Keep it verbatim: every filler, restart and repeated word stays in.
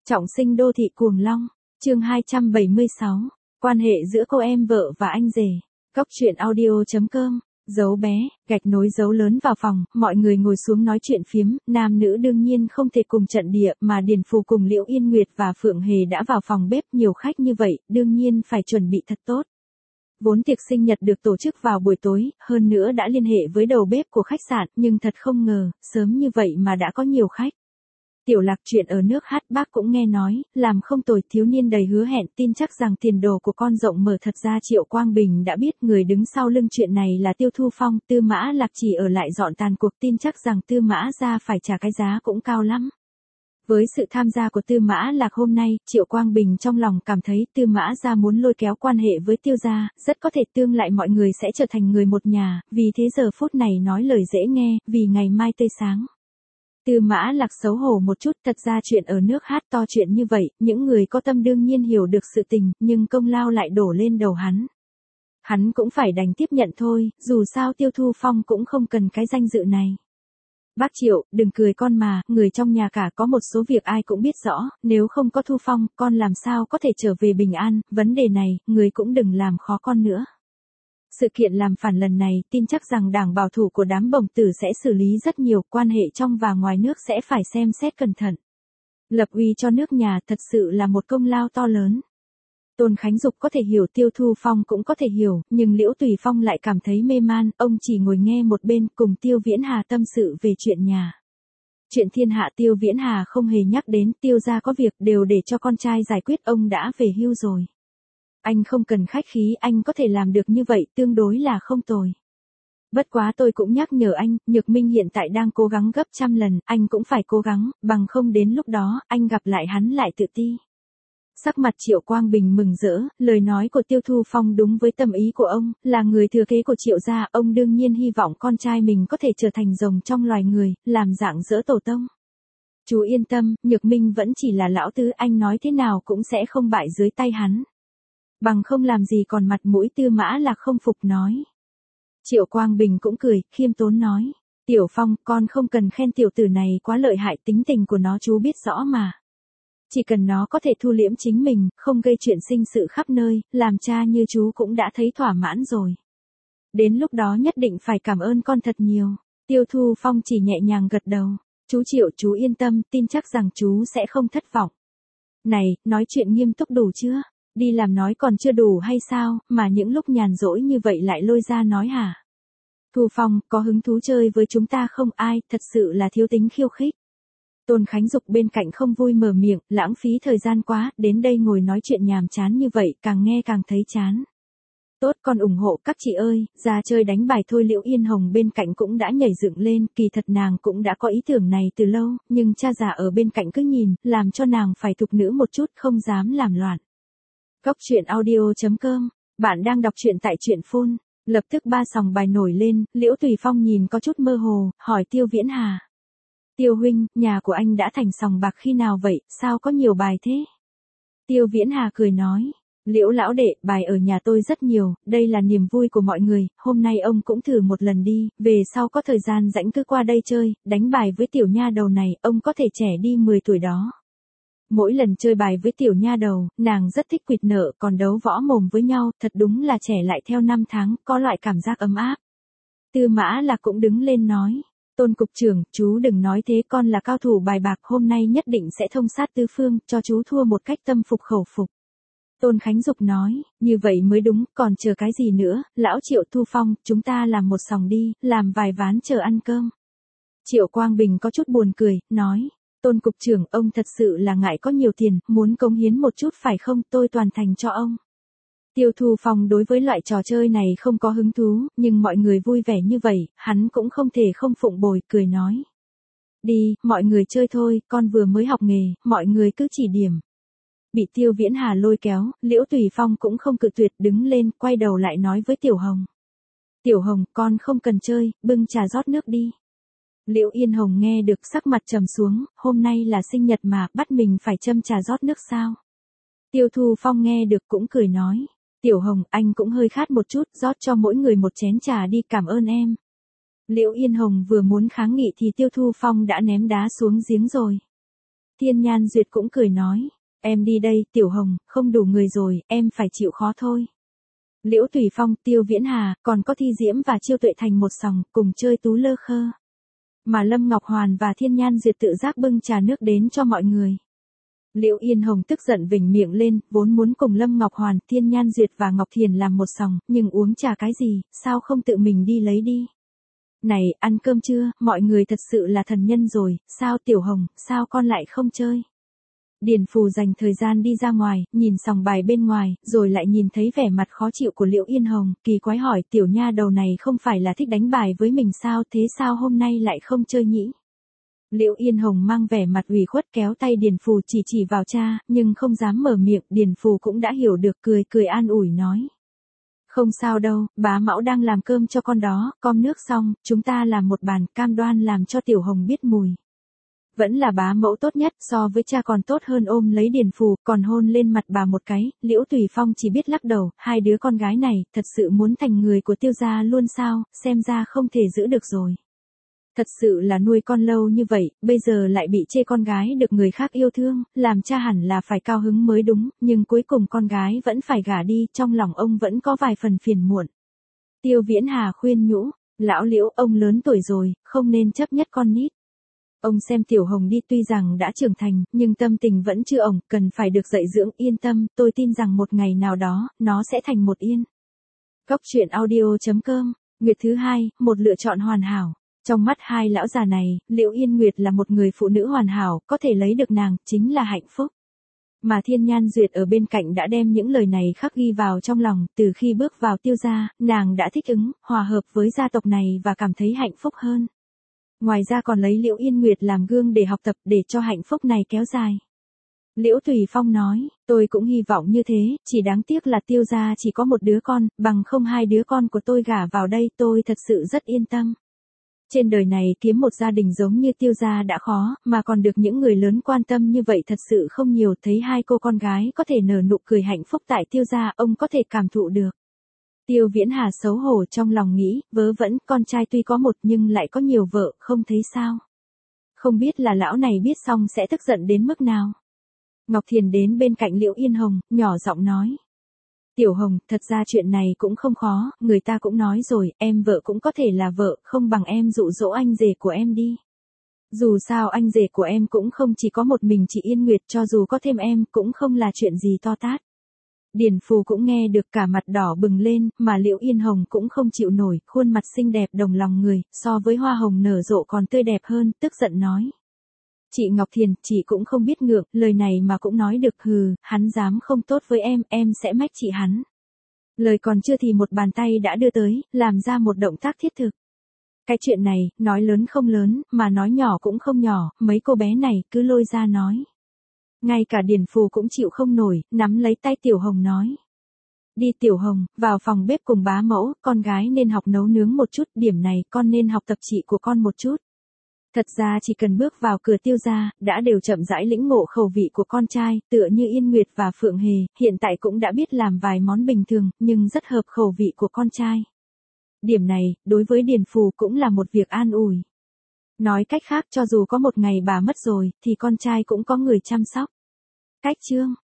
Trọng sinh đô thị cuồng long, chương hai trăm bảy mươi sáu, quan hệ giữa cô em vợ và anh rể. Cóc truyện audio chấm com, dấu bé, gạch nối dấu lớn vào phòng, mọi người ngồi xuống nói chuyện phiếm, nam nữ đương nhiên không thể cùng trận địa, mà Điền Phù cùng Liễu Yên Nguyệt và Phượng Hề đã vào phòng bếp, nhiều khách như vậy, đương nhiên phải chuẩn bị thật tốt. Vốn tiệc sinh nhật được tổ chức vào buổi tối, hơn nữa đã liên hệ với đầu bếp của khách sạn, nhưng thật không ngờ, sớm như vậy mà đã có nhiều khách. Tiểu Lạc chuyện ở nước hát bác cũng nghe nói, làm không tồi, thiếu niên đầy hứa hẹn, tin chắc rằng tiền đồ của con rộng mở. Thật ra Triệu Quang Bình đã biết người đứng sau lưng chuyện này là Tiêu Thu Phong, Tư Mã Lạc chỉ ở lại dọn tàn cuộc, tin chắc rằng Tư Mã gia phải trả cái giá cũng cao lắm. Với sự tham gia của Tư Mã Lạc hôm nay, Triệu Quang Bình trong lòng cảm thấy Tư Mã gia muốn lôi kéo quan hệ với Tiêu gia, rất có thể tương lại mọi người sẽ trở thành người một nhà, vì thế giờ phút này nói lời dễ nghe, vì ngày mai tươi sáng. Tư Mã Lạc xấu hổ một chút, thật ra chuyện ở nước hát to chuyện như vậy, những người có tâm đương nhiên hiểu được sự tình, nhưng công lao lại đổ lên đầu hắn. Hắn cũng phải đành tiếp nhận thôi, dù sao Tiêu Thu Phong cũng không cần cái danh dự này. Bác Triệu, đừng cười con mà, người trong nhà cả có một số việc ai cũng biết rõ, nếu không có Thu Phong, con làm sao có thể trở về bình an, vấn đề này, người cũng đừng làm khó con nữa. Sự kiện làm phản lần này, tin chắc rằng đảng bảo thủ của đám bổng tử sẽ xử lý rất nhiều, quan hệ trong và ngoài nước sẽ phải xem xét cẩn thận. Lập uy cho nước nhà thật sự là một công lao to lớn. Tôn Khánh Dục có thể hiểu, Tiêu Thu Phong cũng có thể hiểu, nhưng Liễu Tùy Phong lại cảm thấy mê man, ông chỉ ngồi nghe một bên cùng Tiêu Viễn Hà tâm sự về chuyện nhà. Chuyện thiên hạ Tiêu Viễn Hà không hề nhắc đến, Tiêu gia có việc đều để cho con trai giải quyết, ông đã về hưu rồi. Anh không cần khách khí, anh có thể làm được như vậy, tương đối là không tồi. Bất quá tôi cũng nhắc nhở anh, Nhược Minh hiện tại đang cố gắng gấp trăm lần, anh cũng phải cố gắng, bằng không đến lúc đó, anh gặp lại hắn lại tự ti. Sắc mặt Triệu Quang Bình mừng rỡ, lời nói của Tiêu Thu Phong đúng với tâm ý của ông, là người thừa kế của Triệu gia, ông đương nhiên hy vọng con trai mình có thể trở thành rồng trong loài người, làm dạng dỡ tổ tông. Chú yên tâm, Nhược Minh vẫn chỉ là lão tứ, anh nói thế nào cũng sẽ không bại dưới tay hắn. Bằng không làm gì còn mặt mũi. Tư Mã Lạc không phục nói. Triệu Quang Bình cũng cười, khiêm tốn nói. Tiểu Phong, con không cần khen tiểu tử này quá lợi hại, tính tình của nó chú biết rõ mà. Chỉ cần nó có thể thu liễm chính mình, không gây chuyện sinh sự khắp nơi, làm cha như chú cũng đã thấy thỏa mãn rồi. Đến lúc đó nhất định phải cảm ơn con thật nhiều. Tiêu Thu Phong chỉ nhẹ nhàng gật đầu. Chú Triệu, chú yên tâm, tin chắc rằng chú sẽ không thất vọng. Này, nói chuyện nghiêm túc đủ chưa? Đi làm nói còn chưa đủ hay sao, mà những lúc nhàn rỗi như vậy lại lôi ra nói hả? Thu Phong, có hứng thú chơi với chúng ta không? Ai, thật sự là thiếu tính khiêu khích. Tôn Khánh Dục bên cạnh không vui mở miệng, lãng phí thời gian quá, đến đây ngồi nói chuyện nhàm chán như vậy, càng nghe càng thấy chán. Tốt, con ủng hộ các chị ơi, ra chơi đánh bài thôi. Liễu Yên Hồng bên cạnh cũng đã nhảy dựng lên, kỳ thật nàng cũng đã có ý tưởng này từ lâu, nhưng cha già ở bên cạnh cứ nhìn, làm cho nàng phải thục nữ một chút, không dám làm loạn. Cóc truyện audio chấm com, bạn đang đọc truyện tại truyện phun, lập tức ba sòng bài nổi lên, Liễu Tùy Phong nhìn có chút mơ hồ, hỏi Tiêu Viễn Hà. Tiêu huynh, nhà của anh đã thành sòng bạc khi nào vậy, sao có nhiều bài thế? Tiêu Viễn Hà cười nói, Liễu lão đệ, bài ở nhà tôi rất nhiều, đây là niềm vui của mọi người, hôm nay ông cũng thử một lần đi, về sau có thời gian rảnh cứ qua đây chơi, đánh bài với tiểu nha đầu này, ông có thể trẻ đi mười tuổi đó. Mỗi lần chơi bài với tiểu nha đầu, nàng rất thích quỵt nợ, còn đấu võ mồm với nhau, thật đúng là trẻ lại theo năm tháng, có loại cảm giác ấm áp. Tư Mã Lạc cũng đứng lên nói, Tôn cục trưởng, chú đừng nói thế, con là cao thủ bài bạc, hôm nay nhất định sẽ thông sát tứ phương, cho chú thua một cách tâm phục khẩu phục. Tôn Khánh Dục nói, như vậy mới đúng, còn chờ cái gì nữa, lão Triệu, Thu Phong, chúng ta làm một sòng đi, làm vài ván chờ ăn cơm. Triệu Quang Bình có chút buồn cười, nói. Tôn cục trưởng, ông thật sự là ngại có nhiều tiền, muốn cống hiến một chút phải không, tôi toàn thành cho ông. Tiêu Thu Phong đối với loại trò chơi này không có hứng thú, nhưng mọi người vui vẻ như vậy, hắn cũng không thể không phụng bồi, cười nói. Đi, mọi người chơi thôi, con vừa mới học nghề, mọi người cứ chỉ điểm. Bị Tiêu Viễn Hà lôi kéo, Liễu Tùy Phong cũng không cự tuyệt, đứng lên, quay đầu lại nói với Tiểu Hồng. Tiểu Hồng, con không cần chơi, bưng trà rót nước đi. Liễu Yên Hồng nghe được sắc mặt trầm xuống, hôm nay là sinh nhật mà, bắt mình phải châm trà rót nước sao? Tiêu Thu Phong nghe được cũng cười nói, Tiểu Hồng, anh cũng hơi khát một chút, rót cho mỗi người một chén trà đi, cảm ơn em. Liễu Yên Hồng vừa muốn kháng nghị thì Tiêu Thu Phong đã ném đá xuống giếng rồi. Thiên Nhan Duyệt cũng cười nói, em đi đây, Tiểu Hồng, không đủ người rồi, em phải chịu khó thôi. Liễu Tùy Phong, Tiêu Viễn Hà, còn có Thi Diễm và Chiêu Tuệ thành một sòng, cùng chơi tú lơ khơ. Mà Lâm Ngọc Hoàn và Thiên Nhan Duyệt tự giác bưng trà nước đến cho mọi người. Liễu Yên Hồng tức giận vểnh miệng lên, vốn muốn cùng Lâm Ngọc Hoàn, Thiên Nhan Duyệt và Ngọc Thiền làm một sòng, nhưng uống trà cái gì, sao không tự mình đi lấy đi. Này, ăn cơm chưa, mọi người thật sự là thần nhân rồi, sao Tiểu Hồng, sao con lại không chơi? Điền Phù dành thời gian đi ra ngoài, nhìn sòng bài bên ngoài, rồi lại nhìn thấy vẻ mặt khó chịu của Liễu Yên Hồng, kỳ quái hỏi, tiểu nha đầu này không phải là thích đánh bài với mình sao, thế sao hôm nay lại không chơi nhỉ? Liễu Yên Hồng mang vẻ mặt ủy khuất kéo tay Điền Phù chỉ chỉ vào cha, nhưng không dám mở miệng, Điền Phù cũng đã hiểu được, cười cười an ủi nói. Không sao đâu, bá mẫu đang làm cơm cho con đó, com nước xong, chúng ta làm một bàn, cam đoan làm cho Tiểu Hồng biết mùi. Vẫn là bá mẫu tốt nhất, so với cha còn tốt hơn, ôm lấy Điền Phù, còn hôn lên mặt bà một cái, Liễu Tùy Phong chỉ biết lắc đầu, hai đứa con gái này, thật sự muốn thành người của Tiêu gia luôn sao, xem ra không thể giữ được rồi. Thật sự là nuôi con lâu như vậy, bây giờ lại bị chê con gái được người khác yêu thương, làm cha hẳn là phải cao hứng mới đúng, nhưng cuối cùng con gái vẫn phải gả đi, trong lòng ông vẫn có vài phần phiền muộn. Tiêu Viễn Hà khuyên nhủ, lão Liễu, ông lớn tuổi rồi, không nên chấp nhất con nít. Ông xem Tiểu Hồng đi, tuy rằng đã trưởng thành, nhưng tâm tình vẫn chưa ổn, cần phải được dạy dưỡng, yên tâm, tôi tin rằng một ngày nào đó, nó sẽ thành một yên. Cốc truyện audio chấm com, Nguyệt thứ hai, một lựa chọn hoàn hảo. Trong mắt hai lão già này, Liễu Yên Nguyệt là một người phụ nữ hoàn hảo, có thể lấy được nàng, chính là hạnh phúc. Mà Thiên Nhan Duyệt ở bên cạnh đã đem những lời này khắc ghi vào trong lòng, từ khi bước vào Tiêu gia, nàng đã thích ứng, hòa hợp với gia tộc này và cảm thấy hạnh phúc hơn. Ngoài ra còn lấy Liễu Yên Nguyệt làm gương để học tập, để cho hạnh phúc này kéo dài. Liễu Tùy Phong nói, tôi cũng hy vọng như thế, chỉ đáng tiếc là Tiêu gia chỉ có một đứa con, bằng không hai đứa con của tôi gả vào đây tôi thật sự rất yên tâm. Trên đời này kiếm một gia đình giống như Tiêu gia đã khó, mà còn được những người lớn quan tâm như vậy thật sự không nhiều, thấy hai cô con gái có thể nở nụ cười hạnh phúc tại Tiêu gia, ông có thể cảm thụ được. Tiêu Viễn Hà xấu hổ trong lòng nghĩ, vớ vẩn, con trai tuy có một nhưng lại có nhiều vợ, không thấy sao. Không biết là lão này biết xong sẽ tức giận đến mức nào. Ngọc Thiền đến bên cạnh Liễu Yên Hồng, nhỏ giọng nói. Tiểu Hồng, thật ra chuyện này cũng không khó, người ta cũng nói rồi, em vợ cũng có thể là vợ, không bằng em dụ dỗ anh rể của em đi. Dù sao anh rể của em cũng không chỉ có một mình chị Yên Nguyệt, cho dù có thêm em, cũng không là chuyện gì to tát. Điền Phù cũng nghe được, cả mặt đỏ bừng lên, mà Liễu Yên Hồng cũng không chịu nổi, khuôn mặt xinh đẹp đồng lòng người, so với hoa hồng nở rộ còn tươi đẹp hơn, tức giận nói. Chị Ngọc Thiền, chị cũng không biết ngượng, lời này mà cũng nói được, hừ, hắn dám không tốt với em, em sẽ mách chị hắn. Lời còn chưa thì một bàn tay đã đưa tới, làm ra một động tác thiết thực. Cái chuyện này, nói lớn không lớn, mà nói nhỏ cũng không nhỏ, mấy cô bé này cứ lôi ra nói. Ngay cả Điền Phù cũng chịu không nổi, nắm lấy tay Tiểu Hồng nói. Đi Tiểu Hồng, vào phòng bếp cùng bá mẫu, con gái nên học nấu nướng một chút, điểm này con nên học tập chị của con một chút. Thật ra chỉ cần bước vào cửa Tiêu gia, đã đều chậm rãi lĩnh ngộ khẩu vị của con trai, tựa như Yên Nguyệt và Phượng Hề, hiện tại cũng đã biết làm vài món bình thường, nhưng rất hợp khẩu vị của con trai. Điểm này, đối với Điền Phù cũng là một việc an ủi. Nói cách khác, cho dù có một ngày bà mất rồi, thì con trai cũng có người chăm sóc. Cách chương